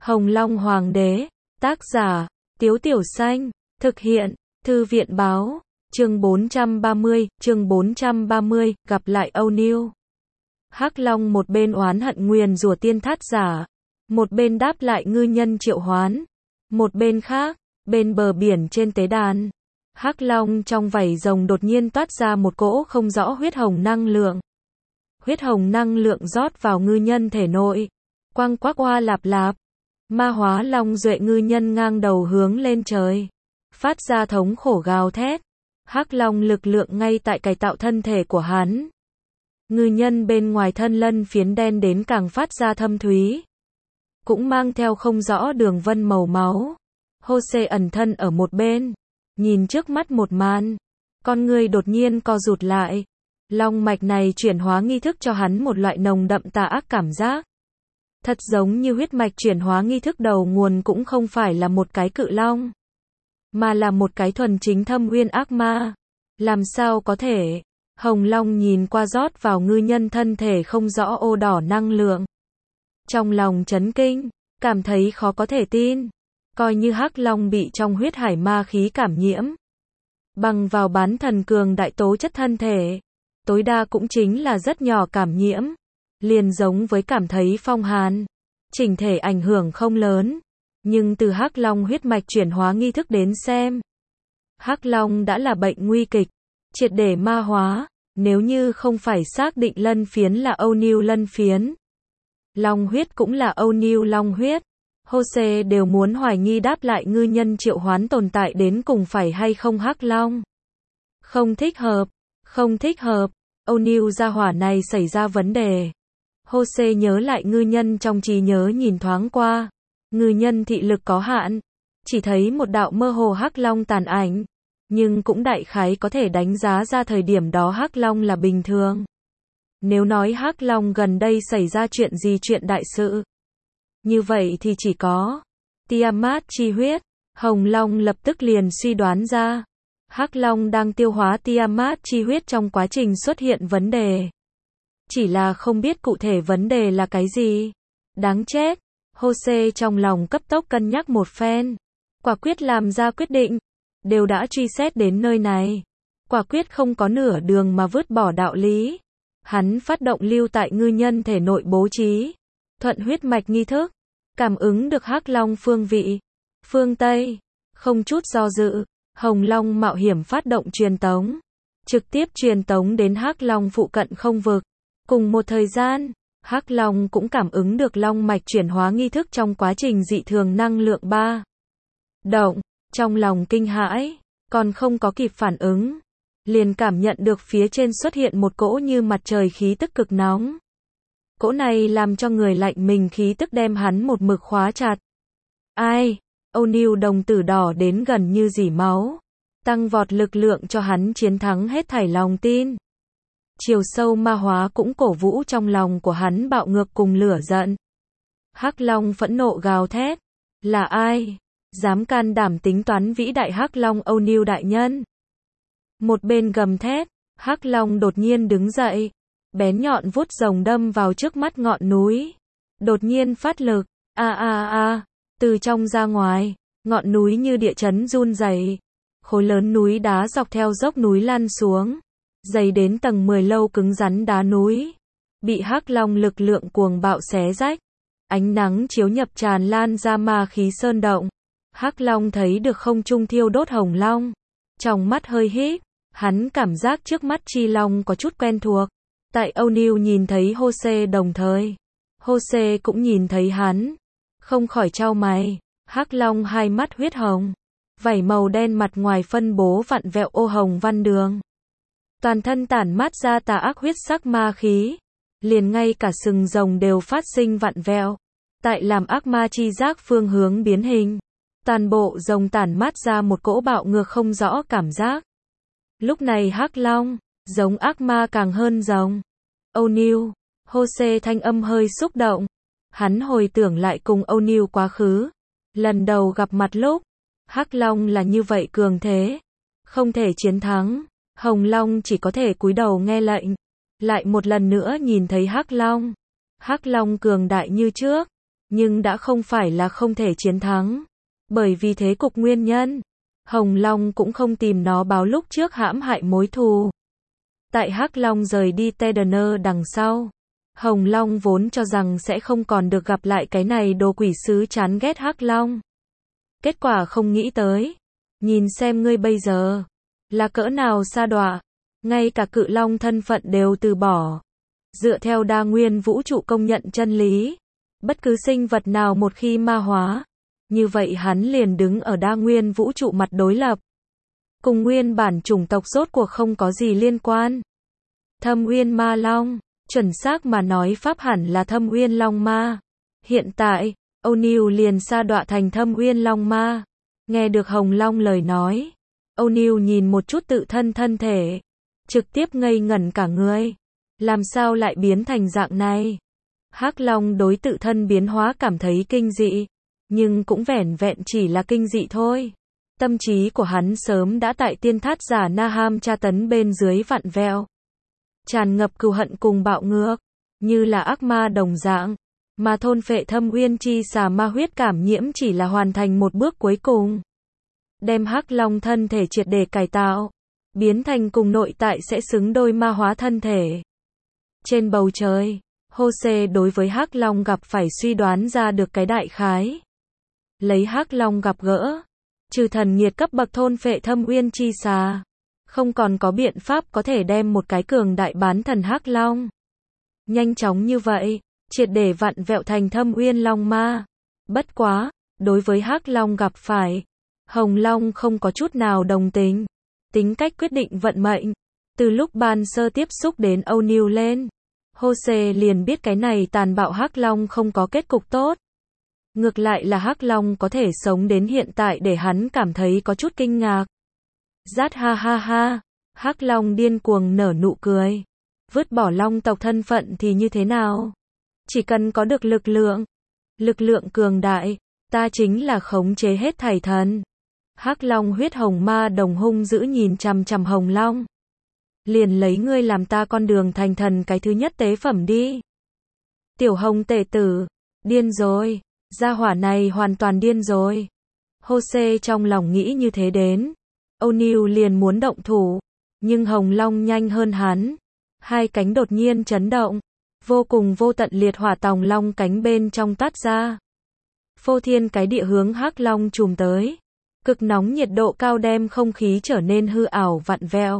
Hồng Long Hoàng đế, tác giả, Tiếu Tiểu Xanh, thực hiện, Thư viện báo, chương 430, gặp lại Âu Niu. Hắc Long một bên oán hận nguyền rủa tiên thát giả, một bên đáp lại ngư nhân triệu hoán, một bên khác, bên bờ biển trên tế đàn, Hắc Long trong vảy rồng đột nhiên toát ra một cỗ không rõ huyết hồng năng lượng. Huyết hồng năng lượng rót vào ngư nhân thể nội, quang quác oa lạp lạp, ma hóa long duệ ngư nhân ngang đầu hướng lên trời, phát ra thống khổ gào thét. Hắc Long lực lượng ngay tại cải tạo thân thể của hắn. Ngư nhân bên ngoài thân lân phiến đen đến càng phát ra thâm thúy, cũng mang theo không rõ đường vân màu máu. Jose ẩn thân ở một bên, nhìn trước mắt một màn, con người đột nhiên co rụt lại. Long mạch này chuyển hóa nghi thức cho hắn một loại nồng đậm tà ác cảm giác. Thật giống như huyết mạch chuyển hóa nghi thức đầu nguồn cũng không phải là một cái cự long, mà là một cái thuần chính thâm uyên ác ma. Làm sao có thể? Hồng Long nhìn qua rót vào ngư nhân thân thể không rõ ô đỏ năng lượng. Trong lòng chấn kinh, cảm thấy khó có thể tin. Coi như Hắc Long bị trong huyết hải ma khí cảm nhiễm, bằng vào bán thần cường đại tố chất thân thể, tối đa cũng chính là rất nhỏ cảm nhiễm, liền giống với cảm thấy phong hàn, chỉnh thể ảnh hưởng không lớn. Nhưng từ Hắc Long huyết mạch chuyển hóa nghi thức đến xem, Hắc Long đã là bệnh nguy kịch, triệt để ma hóa. Nếu như không phải xác định lân phiến là Âu Niu lân phiến, long huyết cũng là Âu Niu long huyết, Jose đều muốn hoài nghi đáp lại ngư nhân triệu hoán tồn tại đến cùng phải hay không Hắc Long. Không thích hợp, không thích hợp, Âu Niu gia hỏa này xảy ra vấn đề. Jose nhớ lại ngư nhân trong trí nhớ nhìn thoáng qua, ngư nhân thị lực có hạn, chỉ thấy một đạo mơ hồ Hắc Long tàn ảnh, nhưng cũng đại khái có thể đánh giá ra thời điểm đó Hắc Long là bình thường. Nếu nói Hắc Long gần đây xảy ra chuyện gì, chuyện đại sự, như vậy thì chỉ có Tiamat chi huyết. Hồng Long lập tức liền suy đoán ra, Hắc Long đang tiêu hóa Tiamat chi huyết trong quá trình xuất hiện vấn đề. Chỉ là không biết cụ thể vấn đề là cái gì. Đáng chết. Jose trong lòng cấp tốc cân nhắc một phen, quả quyết làm ra quyết định. Đều đã truy xét đến nơi này, quả quyết không có nửa đường mà vứt bỏ đạo lý. Hắn phát động lưu tại ngư nhân thể nội bố trí thuận huyết mạch nghi thức, cảm ứng được Hắc Long phương vị, phương Tây, không chút do dự, Hồng Long mạo hiểm phát động truyền tống, trực tiếp truyền tống đến Hắc Long phụ cận không vực. Cùng một thời gian, Hắc Long cũng cảm ứng được long mạch chuyển hóa nghi thức trong quá trình dị thường năng lượng ba động, trong lòng kinh hãi, còn không có kịp phản ứng, liền cảm nhận được phía trên xuất hiện một cỗ như mặt trời khí tức cực nóng. Cỗ này làm cho người lạnh mình khí tức đem hắn một mực khóa chặt. Ai? Âu Niu đồng tử đỏ đến gần như rỉ máu, tăng vọt lực lượng cho hắn chiến thắng hết thảy lòng tin. Chiều sâu ma hóa cũng cổ vũ trong lòng của hắn bạo ngược cùng lửa giận. Hắc Long phẫn nộ gào thét, là ai? Dám can đảm tính toán vĩ đại Hắc Long Âu Niu đại nhân. Một bên gầm thét, Hắc Long đột nhiên đứng dậy, bén nhọn vuốt rồng đâm vào trước mắt ngọn núi. Đột nhiên phát lực, từ trong ra ngoài, ngọn núi như địa chấn run rẩy, khối lớn núi đá dọc theo dốc núi lăn xuống, dày đến tầng 10 lâu cứng rắn đá núi, bị Hắc Long lực lượng cuồng bạo xé rách. Ánh nắng chiếu nhập tràn lan ra ma khí sơn động. Hắc Long thấy được không trung thiêu đốt Hồng Long, trong mắt hơi híp, hắn cảm giác trước mắt chi long có chút quen thuộc. Tại Âu Niu nhìn thấy Jose đồng thời, Jose cũng nhìn thấy hắn, không khỏi chau mày. Hắc Long hai mắt huyết hồng, vảy màu đen mặt ngoài phân bố vặn vẹo ô hồng văn đường, toàn thân tản mát ra tà ác huyết sắc ma khí, liền ngay cả sừng rồng đều phát sinh vặn vẹo, tại làm ác ma chi giác phương hướng biến hình. Toàn bộ rồng tản mát ra một cỗ bạo ngược không rõ cảm giác. Lúc này Hắc Long, giống ác ma càng hơn rồng. Âu Niu, Jose thanh âm hơi xúc động. Hắn hồi tưởng lại cùng Âu Niu quá khứ. Lần đầu gặp mặt lúc, Hắc Long là như vậy cường thế, không thể chiến thắng. Hồng Long chỉ có thể cúi đầu nghe lệnh. Lại một lần nữa nhìn thấy Hắc Long. Hắc Long cường đại như trước, nhưng đã không phải là không thể chiến thắng. Bởi vì thế cục nguyên nhân, Hồng Long cũng không tìm nó báo lúc trước hãm hại mối thù. Tại Hắc Long rời đi Tedener đằng sau, Hồng Long vốn cho rằng sẽ không còn được gặp lại cái này đồ quỷ sứ chán ghét Hắc Long. Kết quả không nghĩ tới, nhìn xem ngươi bây giờ, là cỡ nào sa đọa, ngay cả cự long thân phận đều từ bỏ. Dựa theo đa nguyên vũ trụ công nhận chân lý, bất cứ sinh vật nào một khi ma hóa, như vậy hắn liền đứng ở đa nguyên vũ trụ mặt đối lập. Cùng nguyên bản chủng tộc rốt cuộc không có gì liên quan. Thâm Uyên Ma Long, chuẩn xác mà nói pháp hẳn là Thâm Uyên Long Ma. Hiện tại, O'Neil liền sa đọa thành Thâm Uyên Long Ma. Nghe được Hồng Long lời nói, O'Neil nhìn một chút tự thân thân thể, trực tiếp ngây ngẩn cả người. Làm sao lại biến thành dạng này? Hắc Long đối tự thân biến hóa cảm thấy kinh dị, nhưng cũng vẻn vẹn chỉ là kinh dị thôi. Tâm trí của hắn sớm đã tại tiên thát giả Naham tra tấn bên dưới vặn vẹo, tràn ngập cừu hận cùng bạo ngược, như là ác ma đồng dạng, mà thôn phệ Thâm Uyên chi xà ma huyết cảm nhiễm chỉ là hoàn thành một bước cuối cùng. Đem Hắc Long thân thể triệt để cải tạo, biến thành cùng nội tại sẽ xứng đôi ma hóa thân thể. Trên bầu trời, Jose đối với Hắc Long gặp phải suy đoán ra được cái đại khái. Lấy Hắc Long gặp gỡ, trừ thần nhiệt cấp bậc thôn phệ Thâm Uyên chi xà, không còn có biện pháp có thể đem một cái cường đại bán thần Hắc Long nhanh chóng như vậy, triệt để vặn vẹo thành Thâm Uyên Long Ma. Bất quá, đối với Hắc Long gặp phải, Hồng Long không có chút nào đồng tình, tính cách quyết định vận mệnh. Từ lúc ban sơ tiếp xúc đến O'Neil lên, Jose liền biết cái này tàn bạo Hắc Long không có kết cục tốt. Ngược lại là Hắc Long có thể sống đến hiện tại để hắn cảm thấy có chút kinh ngạc. Rát ha ha ha, Hắc Long điên cuồng nở nụ cười. Vứt bỏ Long tộc thân phận thì như thế nào? Chỉ cần có được lực lượng cường đại, ta chính là khống chế hết thảy thần. Hắc Long huyết hồng ma đồng hung dữ nhìn chằm chằm Hồng Long. Liền lấy ngươi làm ta con đường thành thần cái thứ nhất tế phẩm đi. Tiểu Hồng tể tử, điên rồi, gia hỏa này hoàn toàn điên rồi. Jose trong lòng nghĩ như thế đến. O'Neil liền muốn động thủ, nhưng Hồng Long nhanh hơn hắn. Hai cánh đột nhiên chấn động, vô cùng vô tận liệt hỏa tòng long cánh bên trong toát ra. Phô thiên cái địa hướng Hắc Long trùm tới. Cực nóng nhiệt độ cao đem không khí trở nên hư ảo vặn vẹo.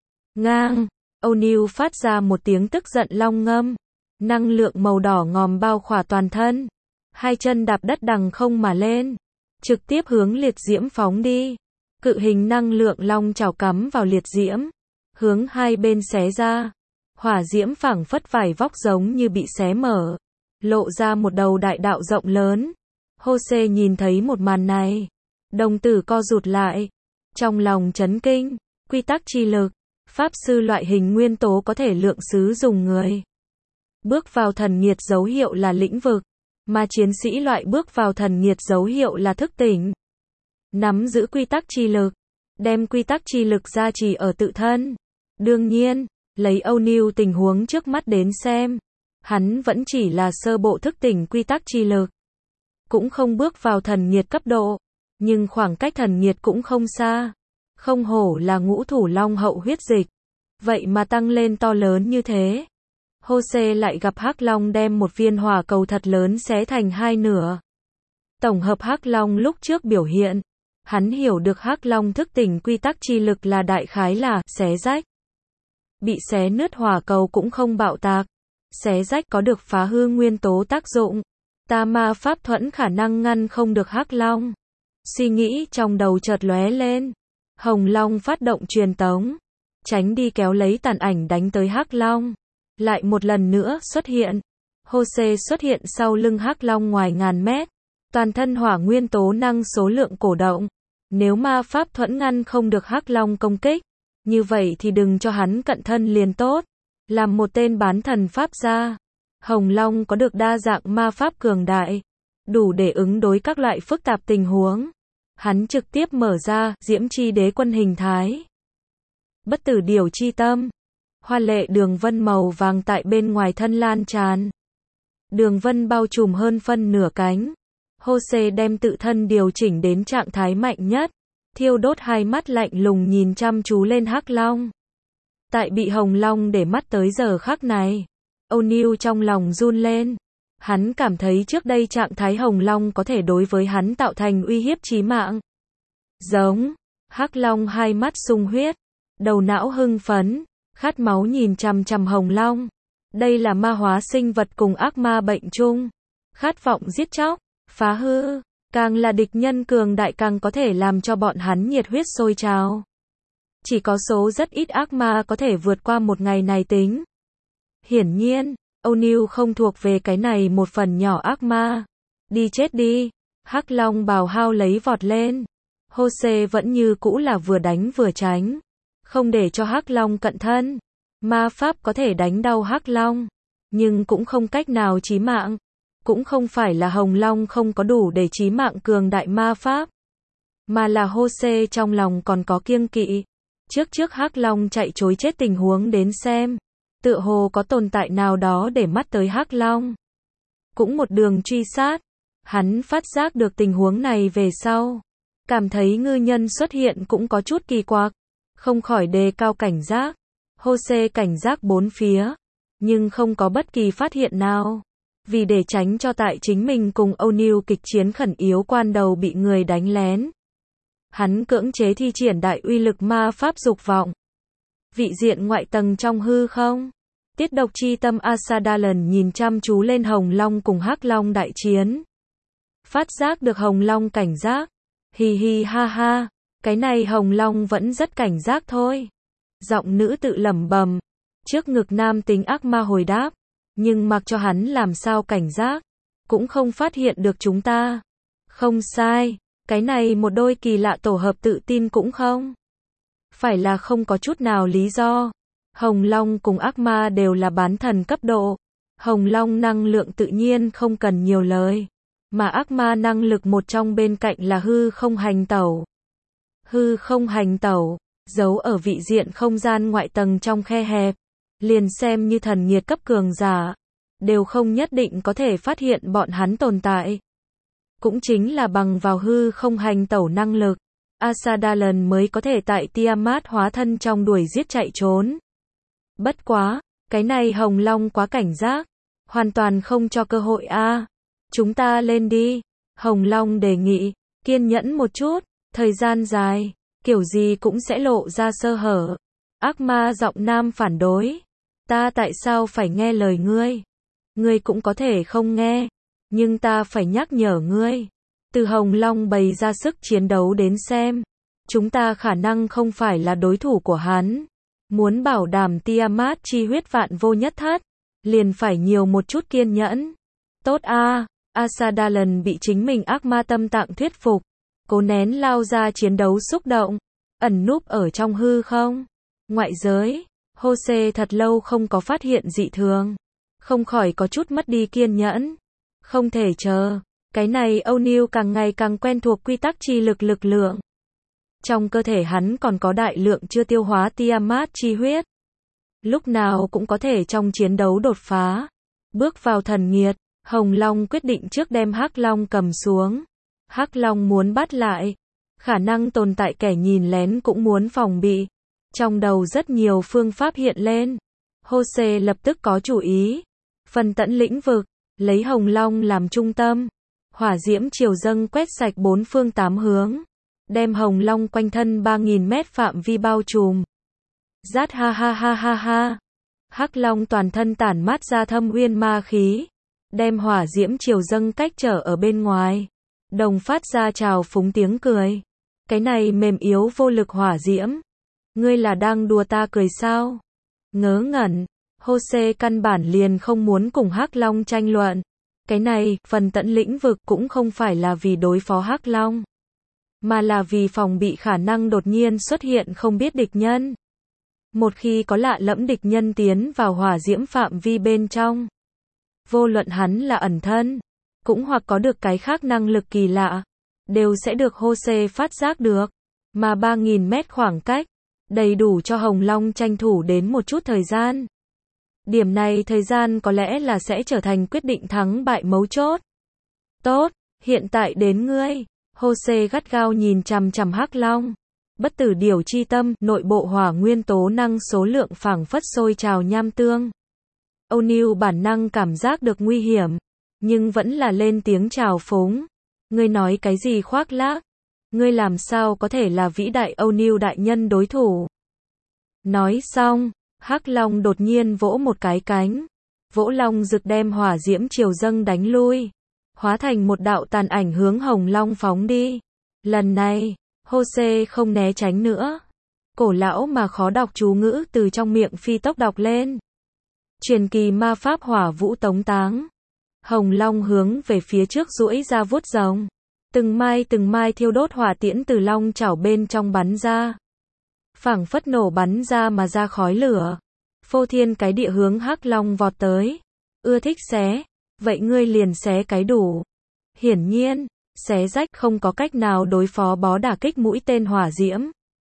Ngang, O'Neil phát ra một tiếng tức giận long ngâm. Năng lượng màu đỏ ngòm bao khỏa toàn thân. Hai chân đạp đất đằng không mà lên, trực tiếp hướng liệt diễm phóng đi. Cự hình năng lượng long chảo cắm vào liệt diễm, hướng hai bên xé ra. Hỏa diễm phảng phất vải vóc giống như bị xé mở, lộ ra một đầu đại đạo rộng lớn. Jose nhìn thấy một màn này, đồng tử co rụt lại, trong lòng chấn kinh. Quy tắc chi lực, pháp sư loại hình nguyên tố có thể lượng sứ dùng người. Bước vào thần nhiệt dấu hiệu là lĩnh vực, mà chiến sĩ loại bước vào thần nhiệt dấu hiệu là thức tỉnh. Nắm giữ quy tắc chi lực, đem quy tắc chi lực gia trì ở tự thân. Đương nhiên, lấy O'Neil tình huống trước mắt đến xem, hắn vẫn chỉ là sơ bộ thức tỉnh quy tắc chi lực, cũng không bước vào thần nhiệt cấp độ, nhưng khoảng cách thần nhiệt cũng không xa. Không hổ là ngũ thủ long hậu huyết dịch, vậy mà tăng lên to lớn như thế. Jose lại gặp Hắc Long đem một viên hỏa cầu thật lớn xé thành hai nửa. Tổng hợp Hắc Long lúc trước biểu hiện, hắn hiểu được Hắc Long thức tỉnh quy tắc chi lực là đại khái là xé rách. Bị xé nứt hỏa cầu cũng không bạo tạc. Xé rách có được phá hư nguyên tố tác dụng. Ta ma pháp thuẫn khả năng ngăn không được Hắc Long. Suy nghĩ trong đầu chợt lóe lên. Hồng Long phát động truyền tống, tránh đi kéo lấy tàn ảnh đánh tới Hắc Long. Lại một lần nữa xuất hiện. Jose xuất hiện sau lưng Hắc Long ngoài ngàn mét. Toàn thân hỏa nguyên tố năng số lượng cổ động. Nếu ma pháp thuẫn ngăn không được Hắc Long công kích, như vậy thì đừng cho hắn cận thân liền tốt. Làm một tên bán thần pháp gia, Hồng Long có được đa dạng ma pháp cường đại, đủ để ứng đối các loại phức tạp tình huống. Hắn trực tiếp mở ra Diễm Chi Đế Quân hình thái. Bất tử điều chi tâm. Hoa lệ đường vân màu vàng tại bên ngoài thân lan tràn. Đường vân bao trùm hơn phân nửa cánh. Jose đem tự thân điều chỉnh đến trạng thái mạnh nhất, thiêu đốt hai mắt lạnh lùng nhìn chăm chú lên Hắc Long. Tại bị Hồng Long để mắt tới giờ khắc này, O'Neil trong lòng run lên. Hắn cảm thấy trước đây trạng thái Hồng Long có thể đối với hắn tạo thành uy hiếp chí mạng. Giống, Hắc Long hai mắt sung huyết, đầu não hưng phấn, khát máu nhìn chằm chằm Hồng Long. Đây là ma hóa sinh vật cùng ác ma bệnh chung, khát vọng giết chóc, phá hư, càng là địch nhân cường đại càng có thể làm cho bọn hắn nhiệt huyết sôi trào. Chỉ có số rất ít ác ma có thể vượt qua một ngày này tính. Hiển nhiên, O'Neil không thuộc về cái này một phần nhỏ ác ma. Đi chết đi, Hắc Long bào hao lấy vọt lên. Jose vẫn như cũ là vừa đánh vừa tránh, không để cho Hắc Long cận thân. Ma pháp có thể đánh đau Hắc Long, nhưng cũng không cách nào chí mạng. Cũng không phải là Hồng Long không có đủ để chí mạng cường đại ma pháp, mà là Jose trong lòng còn có kiêng kỵ. Trước Hắc Long chạy trối chết tình huống đến xem, tựa hồ có tồn tại nào đó để mắt tới Hắc Long. Cũng một đường truy sát, hắn phát giác được tình huống này về sau, cảm thấy ngư nhân xuất hiện cũng có chút kỳ quặc, không khỏi đề cao cảnh giác. Jose cảnh giác bốn phía, nhưng không có bất kỳ phát hiện nào. Vì để tránh cho tại chính mình cùng O'Neil kịch chiến khẩn yếu quan đầu bị người đánh lén, hắn cưỡng chế thi triển đại uy lực ma pháp dục vọng. Vị diện ngoại tầng trong hư không, tiết độc chi tâm Asadalan nhìn chăm chú lên Hồng Long cùng Hắc Long đại chiến. Phát giác được Hồng Long cảnh giác. Hi hi ha ha, cái này Hồng Long vẫn rất cảnh giác thôi. Giọng nữ tự lẩm bẩm, trước ngực nam tính ác ma hồi đáp, nhưng mặc cho hắn làm sao cảnh giác, cũng không phát hiện được chúng ta. Không sai, cái này một đôi kỳ lạ tổ hợp tự tin cũng không phải là không có chút nào lý do. Hồng Long cùng ác ma đều là bán thần cấp độ. Hồng Long năng lượng tự nhiên không cần nhiều lời, mà ác ma năng lực một trong bên cạnh là hư không hành tẩu. Hư không hành tẩu, giấu ở vị diện không gian ngoại tầng trong khe hẹp, liền xem như thần nhiệt cấp cường giả, đều không nhất định có thể phát hiện bọn hắn tồn tại. Cũng chính là bằng vào hư không hành tẩu năng lực, Asadalan mới có thể tại Tiamat hóa thân trong đuổi giết chạy trốn. Bất quá, cái này Hồng Long quá cảnh giác, hoàn toàn không cho cơ hội a. Chúng ta lên đi, Hồng Long đề nghị, kiên nhẫn một chút, thời gian dài, kiểu gì cũng sẽ lộ ra sơ hở. Ác ma giọng nam phản đối, ta tại sao phải nghe lời ngươi? Ngươi cũng có thể không nghe, nhưng ta phải nhắc nhở ngươi. Từ Hồng Long bày ra sức chiến đấu đến xem, chúng ta khả năng không phải là đối thủ của hắn. Muốn bảo đảm Tiamat chi huyết vạn vô nhất thất, liền phải nhiều một chút kiên nhẫn. Tốt a. Asadalan bị chính mình ác ma tâm tạng thuyết phục, cố nén lao ra chiến đấu xúc động, ẩn núp ở trong hư không. Ngoại giới, Jose thật lâu không có phát hiện dị thường, không khỏi có chút mất đi kiên nhẫn. Không thể chờ, cái này O'Neil càng ngày càng quen thuộc quy tắc chi lực lực lượng. Trong cơ thể hắn còn có đại lượng chưa tiêu hóa Tiamat chi huyết. Lúc nào cũng có thể trong chiến đấu đột phá. Bước vào thần nhiệt, Hồng Long quyết định trước đem Hắc Long cầm xuống. Hắc Long muốn bắt lại, khả năng tồn tại kẻ nhìn lén cũng muốn phòng bị. Trong đầu rất nhiều phương pháp hiện lên. Jose lập tức có chủ ý. Phần tận lĩnh vực, lấy Hồng Long làm trung tâm. Hỏa diễm triều dâng quét sạch bốn phương tám hướng, đem Hồng Long quanh thân 3.000 mét phạm vi bao trùm. Rát ha ha ha ha ha. Hắc Long toàn thân tản mát ra thâm uyên ma khí, đem hỏa diễm triều dâng cách trở ở bên ngoài. Đồng phát ra trào phúng tiếng cười. Cái này mềm yếu vô lực hỏa diễm. Ngươi là đang đùa ta cười sao? Ngớ ngẩn, Jose căn bản liền không muốn cùng Hắc Long tranh luận. Cái này, phần tận lĩnh vực cũng không phải là vì đối phó Hắc Long, mà là vì phòng bị khả năng đột nhiên xuất hiện không biết địch nhân. Một khi có lạ lẫm địch nhân tiến vào hỏa diễm phạm vi bên trong, vô luận hắn là ẩn thân, cũng hoặc có được cái khác năng lực kỳ lạ, đều sẽ được Jose phát giác được. Mà 3.000 mét khoảng cách, đầy đủ cho Hồng Long tranh thủ đến một chút thời gian. Điểm này thời gian có lẽ là sẽ trở thành quyết định thắng bại mấu chốt. Tốt, hiện tại đến ngươi. Jose gắt gao nhìn chằm chằm Hắc Long. Bất tử điểu chi tâm, nội bộ hỏa nguyên tố năng số lượng phảng phất sôi trào nham tương. O'Neil bản năng cảm giác được nguy hiểm, nhưng vẫn là lên tiếng chào phúng. Ngươi nói cái gì khoác lác? Ngươi làm sao có thể là vĩ đại O'Neil đại nhân đối thủ? Nói xong, Hắc Long đột nhiên vỗ một cái cánh. Vỗ long rực đem hỏa diễm triều dâng đánh lui. Hóa thành một đạo tàn ảnh hướng Hồng Long phóng đi. Lần này, Jose không né tránh nữa. Cổ lão mà khó đọc chú ngữ từ trong miệng phi tốc đọc lên. Truyền kỳ ma pháp hỏa vũ tống táng. Hồng Long hướng về phía trước duỗi ra vuốt rồng. Từng mai thiêu đốt hỏa tiễn từ long chảo bên trong bắn ra. Phảng phất nổ bắn ra mà ra khói lửa. Phô thiên cái địa hướng Hắc Long vọt tới. Ưa thích xé, vậy ngươi liền xé cái đủ. Hiển nhiên, xé rách không có cách nào đối phó bó đả kích mũi tên hỏa diễm.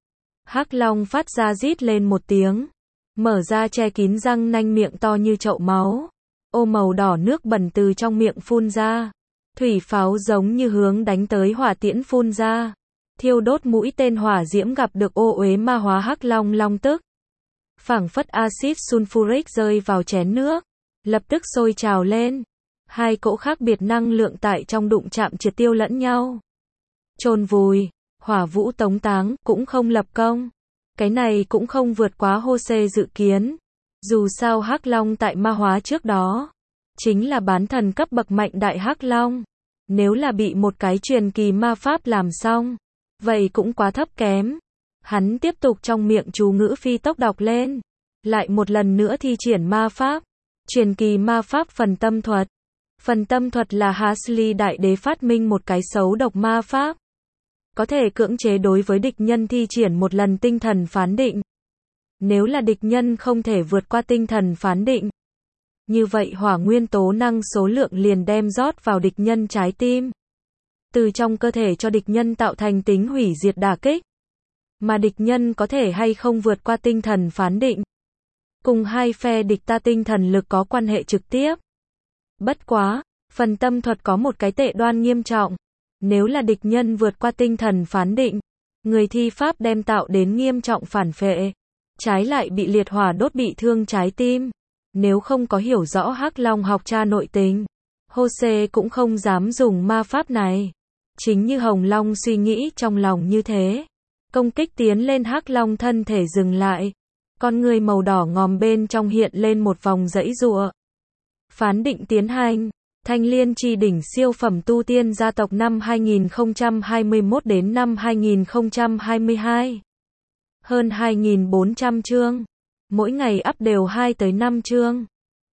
Hắc Long phát ra rít lên một tiếng, mở ra che kín răng nanh miệng to như chậu máu. Ô màu đỏ nước bẩn từ trong miệng phun ra. Thủy pháo giống như hướng đánh tới hỏa tiễn phun ra. Thiêu đốt mũi tên hỏa diễm gặp được ô uế ma hóa Hắc Long long tức. Phảng phất axit sulfuric rơi vào chén nước, lập tức sôi trào lên. Hai cỗ khác biệt năng lượng tại trong đụng chạm triệt tiêu lẫn nhau. Chôn vùi, hỏa vũ tống táng, cũng không lập công. Cái này cũng không vượt quá Jose dự kiến. Dù sao Hắc Long tại ma hóa trước đó, chính là bán thần cấp bậc mạnh đại Hắc Long. Nếu là bị một cái truyền kỳ ma pháp làm xong, vậy cũng quá thấp kém. Hắn tiếp tục trong miệng chú ngữ phi tốc đọc lên. Lại một lần nữa thi triển ma pháp. Truyền kỳ ma pháp phần tâm thuật. Phần tâm thuật là Hasley đại đế phát minh một cái xấu độc ma pháp. Có thể cưỡng chế đối với địch nhân thi triển một lần tinh thần phán định. Nếu là địch nhân không thể vượt qua tinh thần phán định, như vậy hỏa nguyên tố năng số lượng liền đem rót vào địch nhân trái tim. Từ trong cơ thể cho địch nhân tạo thành tính hủy diệt đả kích. Mà địch nhân có thể hay không vượt qua tinh thần phán định. Cùng hai phe địch ta tinh thần lực có quan hệ trực tiếp. Bất quá, phần tâm thuật có một cái tệ đoan nghiêm trọng. Nếu là địch nhân vượt qua tinh thần phán định, người thi pháp đem tạo đến nghiêm trọng phản phệ. Trái lại bị liệt hỏa đốt bị thương trái tim. Nếu không có hiểu rõ Hắc Long học tra nội tình, Jose cũng không dám dùng ma pháp này. Chính như Hồng Long suy nghĩ trong lòng như thế. Công kích tiến lên Hắc Long thân thể dừng lại. Con người màu đỏ ngòm bên trong hiện lên một vòng giãy giụa. Phán định tiến hành. Thanh Liên Chi đỉnh siêu phẩm tu tiên gia tộc năm 2021 đến năm 2022. Hơn 2.400 chương. Mỗi ngày up đều 2 tới 5 chương.